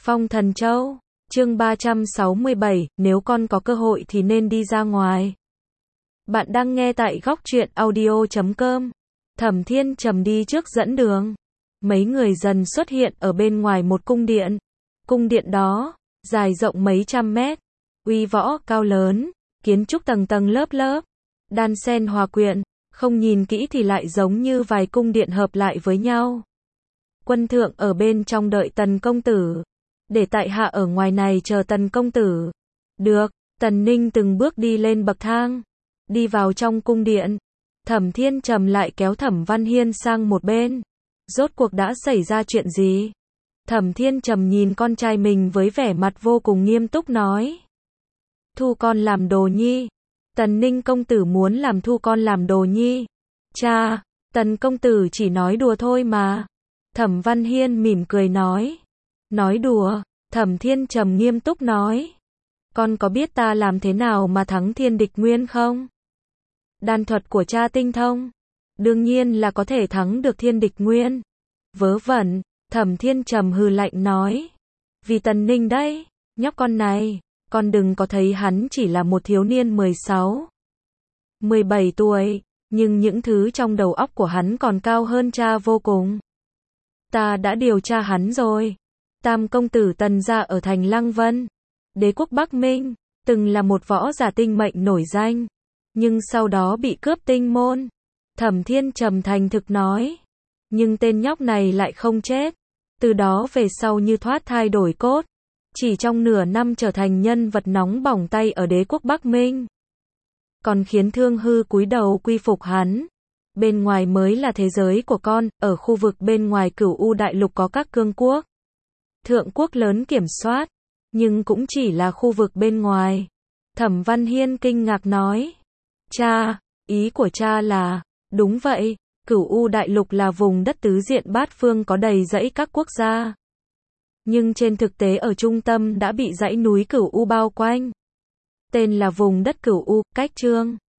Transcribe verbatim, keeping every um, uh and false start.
Phong Thần Châu, chương ba trăm sáu mươi bảy, nếu con có cơ hội thì nên đi ra ngoài. Bạn đang nghe tại góc truyện audio chấm com. Thẩm Thiên Trầm đi trước dẫn đường. Mấy người dần xuất hiện ở bên ngoài một cung điện. Cung điện đó, dài rộng mấy trăm mét, uy võ cao lớn, kiến trúc tầng tầng lớp lớp, đan xen hòa quyện, không nhìn kỹ thì lại giống như vài cung điện hợp lại với nhau. Quân thượng ở bên trong đợi Tần công tử, để tại hạ ở ngoài này chờ Tần công tử. Được, Tần Ninh từng bước đi lên bậc thang, đi vào trong cung điện. Thẩm Thiên Trầm lại kéo Thẩm Văn Hiên sang một bên. Rốt cuộc đã xảy ra chuyện gì? Thẩm Thiên Trầm nhìn con trai mình với vẻ mặt vô cùng nghiêm túc nói. Thu con làm đồ nhi. Tần Ninh công tử muốn làm thu con làm đồ nhi. Cha, Tần công tử chỉ nói đùa thôi mà. Thẩm Văn Hiên mỉm cười nói. Nói đùa, Thẩm Thiên Trầm nghiêm túc nói. Con có biết ta làm thế nào mà thắng thiên địch nguyên không? Đan thuật của cha tinh thông, đương nhiên là có thể thắng được thiên địch nguyên. Vớ vẩn, Thẩm Thiên Trầm hừ lạnh nói. Vì Tần Ninh đấy, nhóc con này, con đừng có thấy hắn chỉ là một thiếu niên mười sáu, mười bảy tuổi, nhưng những thứ trong đầu óc của hắn còn cao hơn cha vô cùng. Ta đã điều tra hắn rồi. Tam công tử Tần gia ở thành Lăng Vân, đế quốc Bắc Minh, từng là một võ giả tinh mệnh nổi danh, nhưng sau đó bị cướp tinh môn. Thẩm Thiên Trầm thành thực nói. Nhưng tên nhóc này lại không chết. Từ đó về sau như thoát thai đổi cốt, chỉ trong nửa năm trở thành nhân vật nóng bỏng tay ở đế quốc Bắc Minh. Còn khiến Thương Hư cúi đầu quy phục hắn. Bên ngoài mới là thế giới của con, ở khu vực bên ngoài Cửu U đại lục có các cương quốc, thượng quốc lớn kiểm soát, nhưng cũng chỉ là khu vực bên ngoài. Thẩm Văn Hiên kinh ngạc nói. Cha, ý của cha là, đúng vậy, Cửu U đại lục là vùng đất tứ diện bát phương có đầy dãy các quốc gia. Nhưng trên thực tế ở trung tâm đã bị dãy núi Cửu U bao quanh. Tên là vùng đất Cửu U, cách Trương